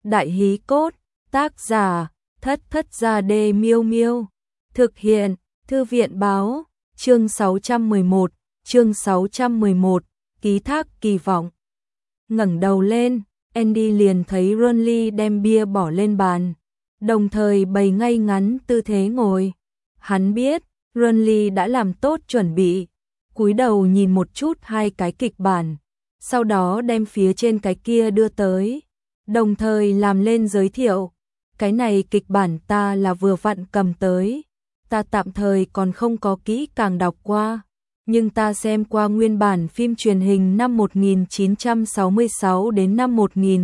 Đại hí cốt, tác giả, Thất Thất Gia Đê Miêu Miêu. Thực hiện, Thư viện báo, chương 611, ký thác kỳ vọng. Ngẩng đầu lên, Andy liền thấy Ronly đem bia bỏ lên bàn, đồng thời bày ngay ngắn tư thế ngồi. Hắn biết, Ronly đã làm tốt chuẩn bị, cúi đầu nhìn một chút hai cái kịch bản, sau đó đem phía trên cái kia đưa tới, đồng thời làm lên giới thiệu. Cái này kịch bản ta là vừa vặn cầm tới, ta tạm thời còn không có kỹ càng đọc qua, nhưng ta xem qua nguyên bản phim truyền hình năm 1966 đến năm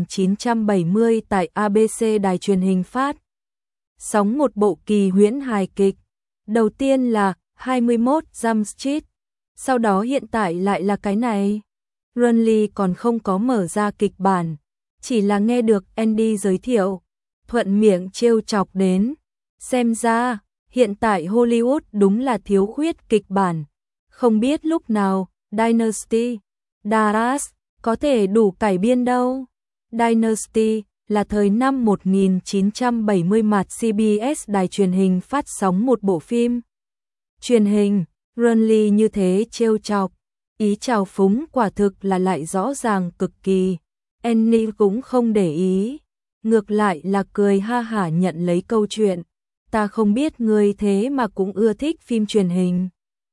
1970 tại ABC đài truyền hình phát sóng một bộ kỳ huyễn hài kịch. Đầu tiên là 21 Jump Street, sau đó hiện tại lại là cái này. Ronly còn không có mở ra kịch bản, chỉ là nghe được Andy giới thiệu, thuận miệng trêu chọc đến. Xem ra, hiện tại Hollywood đúng là thiếu khuyết kịch bản. Không biết lúc nào, Dynasty, Dallas, có thể đủ cải biên đâu. Dynasty là thời năm 1970 mặt CBS đài truyền hình phát sóng một bộ phim truyền hình. Ronly như thế trêu chọc, ý trào phúng quả thực là lại rõ ràng cực kỳ. Annie cũng không để ý, ngược lại là cười ha hả nhận lấy câu chuyện. Ta không biết ngươi thế mà cũng ưa thích phim truyền hình.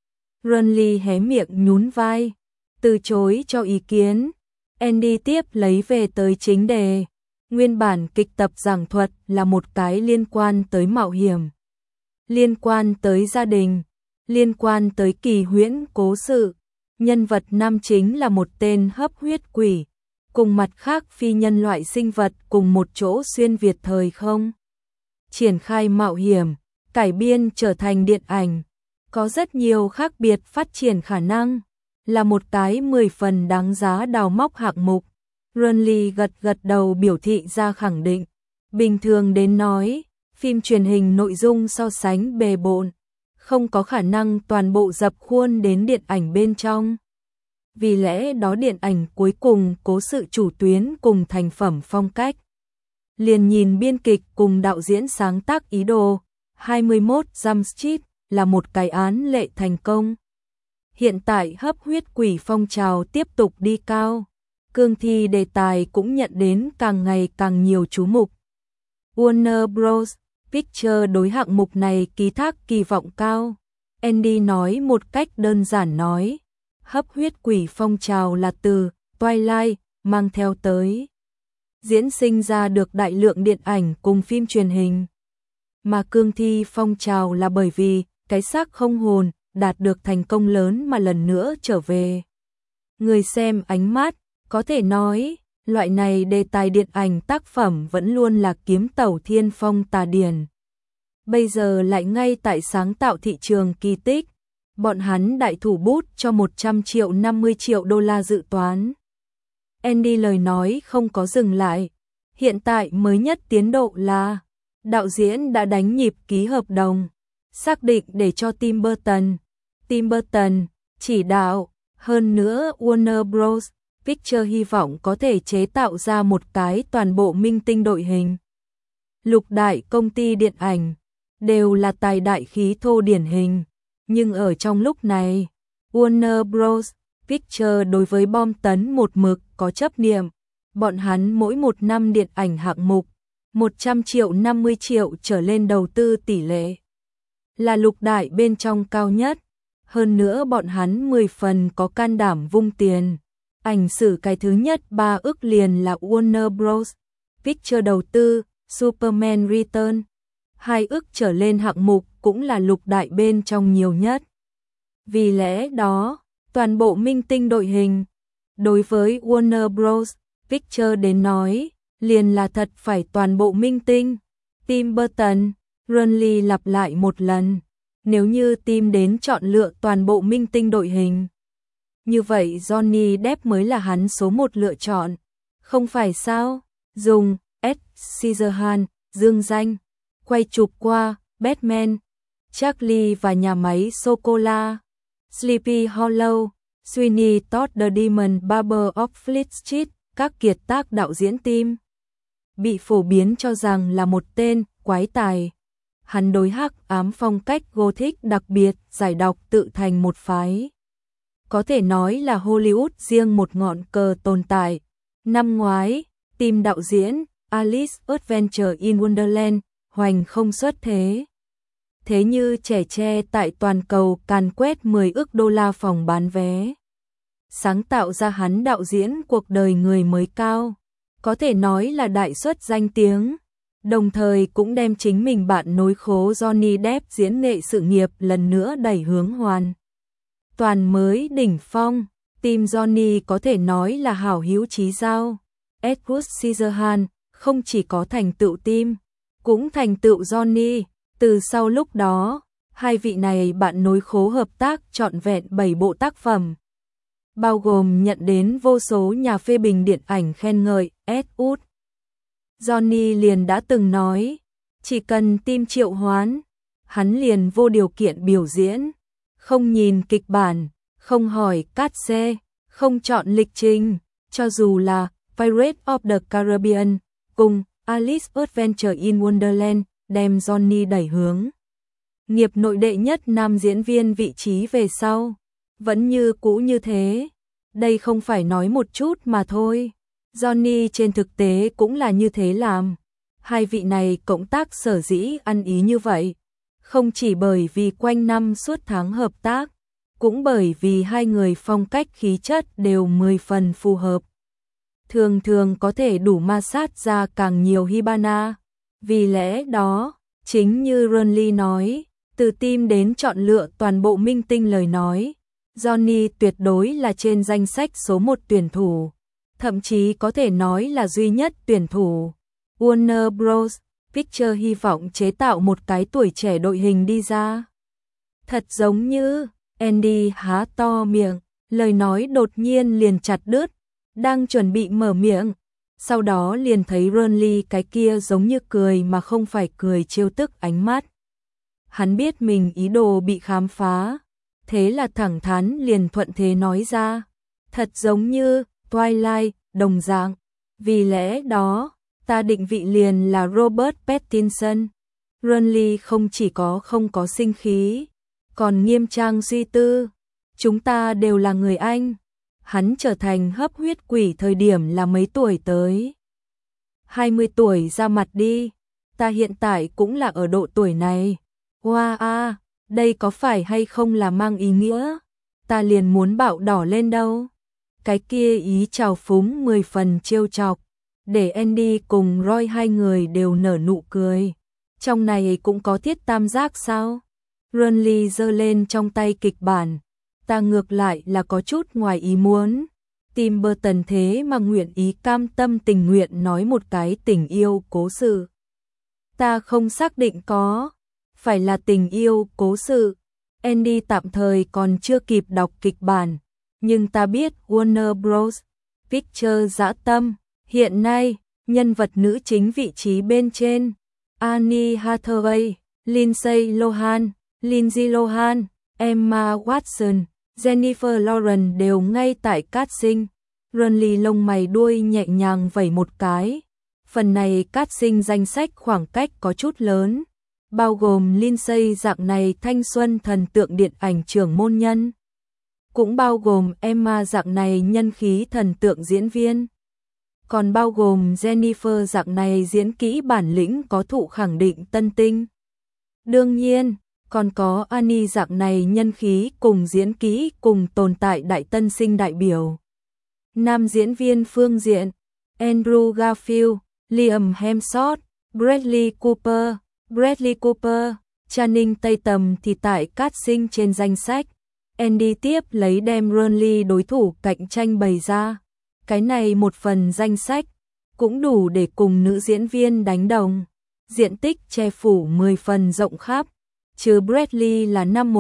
Ronly hé miệng nhún vai, từ chối cho ý kiến. Andy tiếp lấy về tới chính đề. Nguyên bản kịch tập giảng thuật là một cái liên quan tới mạo hiểm, liên quan tới gia đình, liên quan tới kỳ huyễn cố sự. Nhân vật nam chính là một tên hấp huyết quỷ, cùng mặt khác phi nhân loại sinh vật cùng một chỗ xuyên việt thời không. Triển khai mạo hiểm, cải biên trở thành điện ảnh, có rất nhiều khác biệt phát triển khả năng, là một cái 10 phần đáng giá đào móc hạng mục. Ronly gật gật đầu biểu thị ra khẳng định. Bình thường đến nói, phim truyền hình nội dung so sánh bề bộn, không có khả năng toàn bộ dập khuôn đến điện ảnh bên trong. Vì lẽ đó điện ảnh cuối cùng cố sự chủ tuyến cùng thành phẩm phong cách. Liền nhìn biên kịch cùng đạo diễn sáng tác ý đồ, 21 Jump Street là một cái án lệ thành công. Hiện tại hấp huyết quỷ phong trào tiếp tục đi cao, cương thi đề tài cũng nhận đến càng ngày càng nhiều chú mục. Warner Bros. Pictures đối hạng mục này ký thác kỳ vọng cao. Andy nói một cách đơn giản nói, hấp huyết quỷ phong trào là từ Twilight mang theo tới, diễn sinh ra được đại lượng điện ảnh cùng phim truyền hình. Mà cương thi phong trào là bởi vì cái xác không hồn đạt được thành công lớn mà lần nữa trở về người xem ánh mắt. Có thể nói, loại này đề tài điện ảnh tác phẩm vẫn luôn là kiếm tẩu thiên phong tà điển. Bây giờ lại ngay tại sáng tạo thị trường kỳ tích, bọn hắn đại thủ bút cho 100 triệu 50 triệu đô la dự toán. Andy lời nói không có dừng lại, hiện tại mới nhất tiến độ là đạo diễn đã đánh nhịp ký hợp đồng, xác định để cho Tim Burton chỉ đạo. Hơn nữa Warner Bros. Pictures hy vọng có thể chế tạo ra một cái toàn bộ minh tinh đội hình. Lục đại công ty điện ảnh đều là tài đại khí thô điển hình, nhưng ở trong lúc này, Warner Bros. Pictures đối với bom tấn một mực có chấp niệm. Bọn hắn mỗi một năm điện ảnh hạng mục 100 triệu 50 triệu trở lên đầu tư tỷ lệ là lục đại bên trong cao nhất. Hơn nữa bọn hắn 10 phần có can đảm vung tiền. Ảnh sử cái thứ nhất 3 ức liền là Warner Bros. Pictures đầu tư, Superman Return. 2 ức trở lên hạng mục cũng là lục đại bên trong nhiều nhất. Vì lẽ đó, toàn bộ minh tinh đội hình, đối với Warner Bros. Pictures đến nói, liền là thật phải toàn bộ minh tinh. Tim Burton, Ronly lặp lại một lần. Nếu như Tim đến chọn lựa toàn bộ minh tinh đội hình, như vậy Johnny Depp mới là hắn số 1 lựa chọn. Không phải sao? Dùng Ed Scissorhands dương danh, quay chụp qua Batman, Charlie và nhà máy sô-cô-la, Sleepy Hollow, Sweeney Todd The Demon Barber of Fleet Street, các kiệt tác đạo diễn Tim bị phổ biến cho rằng là một tên quái tài. Hắn đối hắc ám phong cách Gothic đặc biệt, giải độc tự thành một phái. Có thể nói là Hollywood riêng một ngọn cờ tồn tại. Năm ngoái, team đạo diễn Alice Adventure in Wonderland hoành không xuất thế. Thế như trẻ tre tại toàn cầu càn quét 10 ức đô la phòng bán vé. Sáng tạo ra hắn đạo diễn cuộc đời người mới cao. Có thể nói là đại xuất danh tiếng. Đồng thời cũng đem chính mình bạn nối khố Johnny Depp diễn nghệ sự nghiệp lần nữa đẩy hướng hoàn toàn mới đỉnh phong. Team Johnny có thể nói là hảo hữu chí giao. Edward Scissorhands không chỉ có thành tựu team, cũng thành tựu Johnny. Từ sau lúc đó, hai vị này bạn nối khố hợp tác trọn vẹn 7 bộ tác phẩm, bao gồm nhận đến vô số nhà phê bình điện ảnh khen ngợi. Edward Johnny liền đã từng nói, chỉ cần team triệu hoán, hắn liền vô điều kiện biểu diễn, không nhìn kịch bản, không hỏi cát xe, không chọn lịch trình, cho dù là Pirates of the Caribbean cùng Alice Adventure in Wonderland đem Johnny đẩy hướng nghiệp nội đệ nhất nam diễn viên vị trí về sau, vẫn như cũ như thế. Đây không phải nói một chút mà thôi. Johnny trên thực tế cũng là như thế làm. Hai vị này cộng tác sở dĩ ăn ý như vậy, không chỉ bởi vì quanh năm suốt tháng hợp tác, cũng bởi vì hai người phong cách khí chất đều 10 phần phù hợp. Thường thường có thể đủ ma sát ra càng nhiều Hibana. Vì lẽ đó, chính như Ronly nói, từ team đến chọn lựa toàn bộ minh tinh lời nói, Johnny tuyệt đối là trên danh sách số 1 tuyển thủ, thậm chí có thể nói là duy nhất tuyển thủ. Warner Bros. Pictures hy vọng chế tạo một cái tuổi trẻ đội hình đi ra. Thật giống như, Andy há to miệng, lời nói đột nhiên liền chặt đứt, đang chuẩn bị mở miệng, sau đó liền thấy Ronly cái kia giống như cười mà không phải cười trêu tức ánh mắt. Hắn biết mình ý đồ bị khám phá, thế là thẳng thắn liền thuận thế nói ra, thật giống như Twilight đồng dạng, vì lẽ đó, ta định vị liền là Robert Pattinson. Ronly không chỉ không có sinh khí, còn nghiêm trang suy tư, chúng ta đều là người Anh. Hắn trở thành hấp huyết quỷ thời điểm là mấy tuổi tới? 20 tuổi ra mặt đi, ta hiện tại cũng là ở độ tuổi này. Wow, đây có phải hay không là mang ý nghĩa? Ta liền muốn bạo đỏ lên đâu. Cái kia ý trào phúng 10 phần trêu chọc, để Andy cùng Roy hai người đều nở nụ cười. Trong này cũng có thiết tam giác sao? Ronly giơ lên trong tay kịch bản. Ta ngược lại là có chút ngoài ý muốn. Tim Burton thế mà nguyện ý cam tâm tình nguyện nói một cái tình yêu cố sự. Ta không xác định có phải là tình yêu cố sự. Andy tạm thời còn chưa kịp đọc kịch bản, nhưng ta biết Warner Bros. Pictures dã tâm. Hiện nay, nhân vật nữ chính vị trí bên trên, Anne Hathaway, Lindsay Lohan, Lindsay Lohan, Emma Watson, Jennifer Lawrence đều ngay tại casting. Ronly lông mày đuôi nhẹ nhàng vẩy một cái. Phần này casting danh sách khoảng cách có chút lớn, bao gồm Lindsay dạng này thanh xuân thần tượng điện ảnh trưởng môn nhân, cũng bao gồm Emma dạng này nhân khí thần tượng diễn viên, còn bao gồm Jennifer dạng này diễn kỹ bản lĩnh có thụ khẳng định tân tinh. Đương nhiên, còn có Annie dạng này nhân khí cùng diễn kỹ cùng tồn tại đại tân sinh đại biểu. Nam diễn viên phương diện, Andrew Garfield, Liam Hemsworth, Bradley Cooper, Channing Tatum thì tại casting trên danh sách. Andy tiếp lấy đem Ronly đối thủ cạnh tranh bày ra. Cái này một phần danh sách cũng đủ để cùng nữ diễn viên đánh đồng. Diện tích che phủ 10 phần rộng khắp, trừ Bradley là năm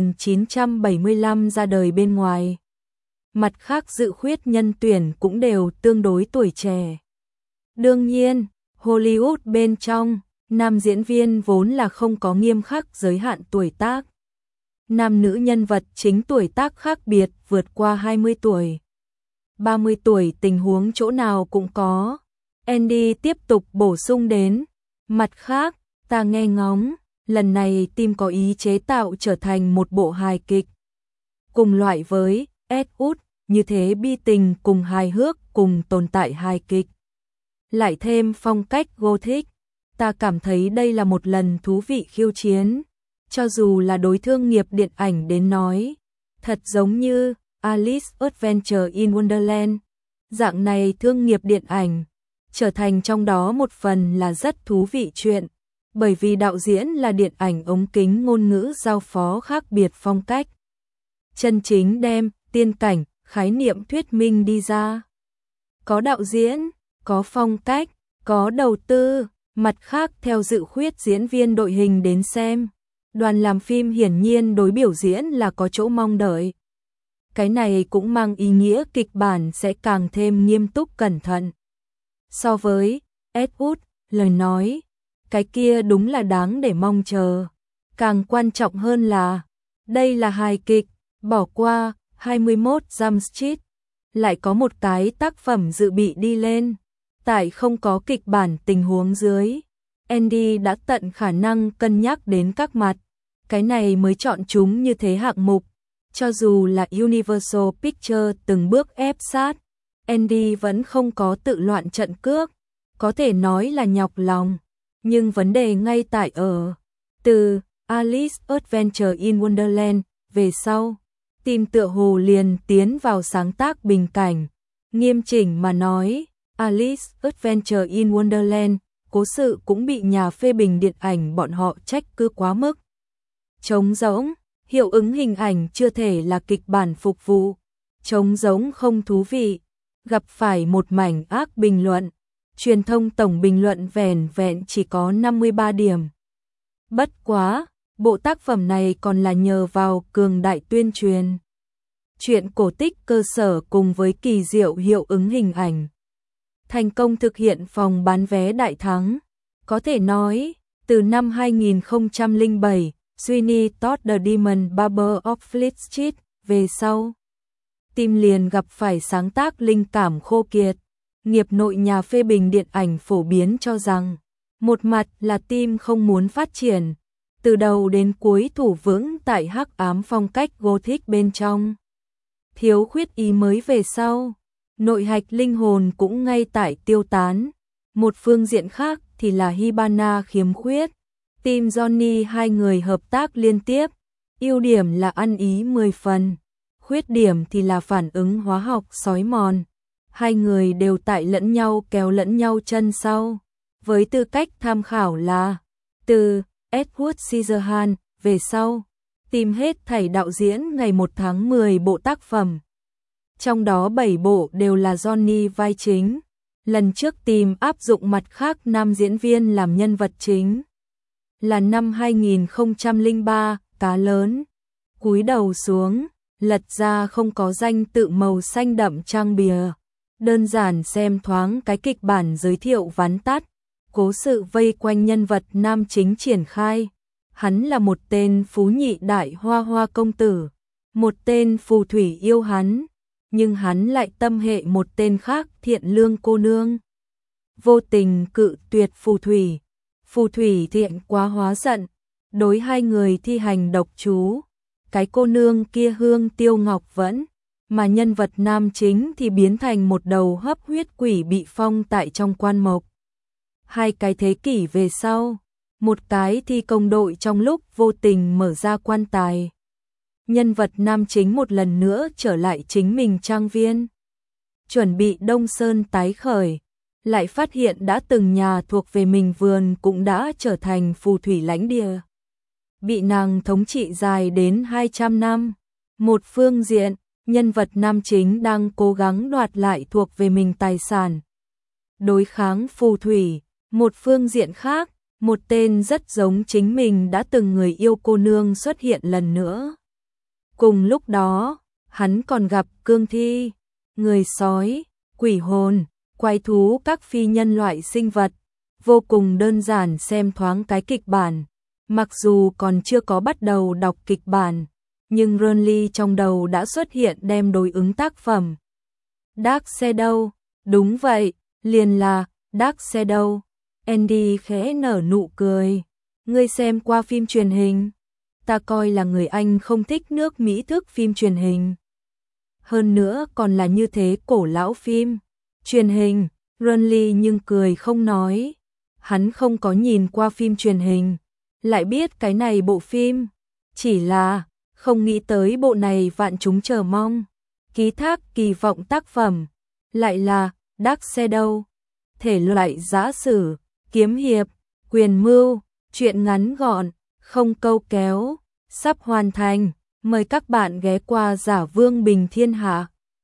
1975 ra đời bên ngoài. Mặt khác dự khuyết nhân tuyển cũng đều tương đối tuổi trẻ. Đương nhiên, Hollywood bên trong, nam diễn viên vốn là không có nghiêm khắc giới hạn tuổi tác. Nam nữ nhân vật chính tuổi tác khác biệt vượt qua 20 tuổi. 30 tuổi tình huống chỗ nào cũng có. Andy tiếp tục bổ sung đến. Mặt khác, ta nghe ngóng, lần này team có ý chế tạo trở thành một bộ hài kịch. Cùng loại với Ed Wood, như thế bi tình cùng hài hước cùng tồn tại hài kịch. Lại thêm phong cách Gothic, ta cảm thấy đây là một lần thú vị khiêu chiến. Cho dù là đối thương nghiệp điện ảnh đến nói, thật giống như Alice Adventure in Wonderland. Dạng này thương nghiệp điện ảnh, trở thành trong đó một phần là rất thú vị chuyện. Bởi vì đạo diễn là điện ảnh ống kính ngôn ngữ giao phó khác biệt phong cách. Chân chính đem tiên cảnh, khái niệm thuyết minh đi ra. Có đạo diễn, có phong cách, có đầu tư, mặt khác theo dự khuyết diễn viên đội hình đến xem. Đoàn làm phim hiển nhiên đối biểu diễn là có chỗ mong đợi. Cái này cũng mang ý nghĩa kịch bản sẽ càng thêm nghiêm túc cẩn thận. So với Ed Wood, lời nói, cái kia đúng là đáng để mong chờ. Càng quan trọng hơn là, đây là hài kịch, bỏ qua 21 Jump Street, lại có một cái tác phẩm dự bị đi lên. Tại không có kịch bản tình huống dưới, Andy đã tận khả năng cân nhắc đến các mặt. Cái này mới chọn chúng như thế hạng mục. Cho dù là Universal Pictures từng bước ép sát, Andy vẫn không có tự loạn trận cước. Có thể nói là nhọc lòng. Nhưng vấn đề ngay tại ở, từ Alice Adventure in Wonderland về sau, team tựa hồ liền tiến vào sáng tác bình cảnh. Nghiêm chỉnh mà nói, Alice Adventure in Wonderland, cố sự cũng bị nhà phê bình điện ảnh bọn họ trách cứ quá mức. Trống rỗng, hiệu ứng hình ảnh chưa thể là kịch bản phục vụ. Trống rỗng không thú vị, gặp phải một mảnh ác bình luận. Truyền thông tổng bình luận vẻn vẹn chỉ có 53 điểm. Bất quá, bộ tác phẩm này còn là nhờ vào cường đại tuyên truyền. Chuyện cổ tích cơ sở cùng với kỳ diệu hiệu ứng hình ảnh. Thành công thực hiện phòng bán vé đại thắng. Có thể nói, từ năm 2007, Sweeney Todd The Demon Barber of Fleet Street về sau, team liền gặp phải sáng tác linh cảm khô kiệt. Nghiệp nội nhà phê bình điện ảnh phổ biến cho rằng, một mặt là team không muốn phát triển, từ đầu đến cuối thủ vững tại hắc ám phong cách Gothic bên trong. Thiếu khuyết ý mới về sau, nội hạch linh hồn cũng ngay tại tiêu tán. Một phương diện khác thì là Hibana khiếm khuyết. Team Johnny hai người hợp tác liên tiếp, ưu điểm là ăn ý 10 phần, khuyết điểm thì là phản ứng hóa học xói mòn. Hai người đều tại lẫn nhau kéo lẫn nhau chân sau. Với tư cách tham khảo là, từ Edward Scissorhands về sau, tìm hết thảy đạo diễn ngày 1 tháng 10 bộ tác phẩm. Trong đó 7 bộ đều là Johnny vai chính. Lần trước tìm áp dụng mặt khác nam diễn viên làm nhân vật chính. Là năm 2003, cá lớn. Cúi đầu xuống, lật ra không có danh tự màu xanh đậm trang bìa. Đơn giản xem thoáng cái kịch bản giới thiệu vắn tắt, cố sự vây quanh nhân vật nam chính triển khai. Hắn là một tên phú nhị đại hoa hoa công tử, một tên phù thủy yêu hắn, nhưng hắn lại tâm hệ một tên khác thiện lương cô nương. Vô tình cự tuyệt phù thủy thiện quá hóa giận, đối hai người thi hành độc chú. Cái cô nương kia Hương Tiêu Ngọc Vẫn, mà nhân vật nam chính thì biến thành một đầu hấp huyết quỷ bị phong tại trong quan mộc. Hai cái thế kỷ về sau, một cái thi công đội trong lúc vô tình mở ra quan tài. Nhân vật nam chính một lần nữa trở lại chính mình trang viên. Chuẩn bị Đông Sơn tái khởi, lại phát hiện đã từng nhà thuộc về mình vườn cũng đã trở thành phù thủy lãnh địa. Bị nàng thống trị dài đến 200 năm. Một phương diện, nhân vật nam chính đang cố gắng đoạt lại thuộc về mình tài sản, đối kháng phù thủy. Một phương diện khác, một tên rất giống chính mình đã từng người yêu cô nương xuất hiện lần nữa. Cùng lúc đó, hắn còn gặp cương thi, người sói, quỷ hồn, quái thú, các phi nhân loại sinh vật. Vô cùng đơn giản xem thoáng cái kịch bản. Mặc dù còn chưa có bắt đầu đọc kịch bản, nhưng Ronly trong đầu đã xuất hiện đem đối ứng tác phẩm. Dark Shadow, đúng vậy, liền là Dark Shadow. Andy khẽ nở nụ cười. Ngươi xem qua phim truyền hình? Ta coi là người Anh không thích nước Mỹ thức phim truyền hình. Hơn nữa còn là như thế cổ lão phim truyền hình. Ronly nhưng cười không nói. Hắn không có nhìn qua phim truyền hình, lại biết cái này bộ phim. Chỉ là không nghĩ tới bộ này vạn chúng chờ mong, ký thác kỳ vọng tác phẩm, lại là Dark Shadow. Thể loại giã sử, kiếm hiệp, quyền mưu, truyện ngắn gọn, không câu kéo, sắp hoàn thành. Mời các bạn ghé qua Giả Vương Bình Thiên Hạ.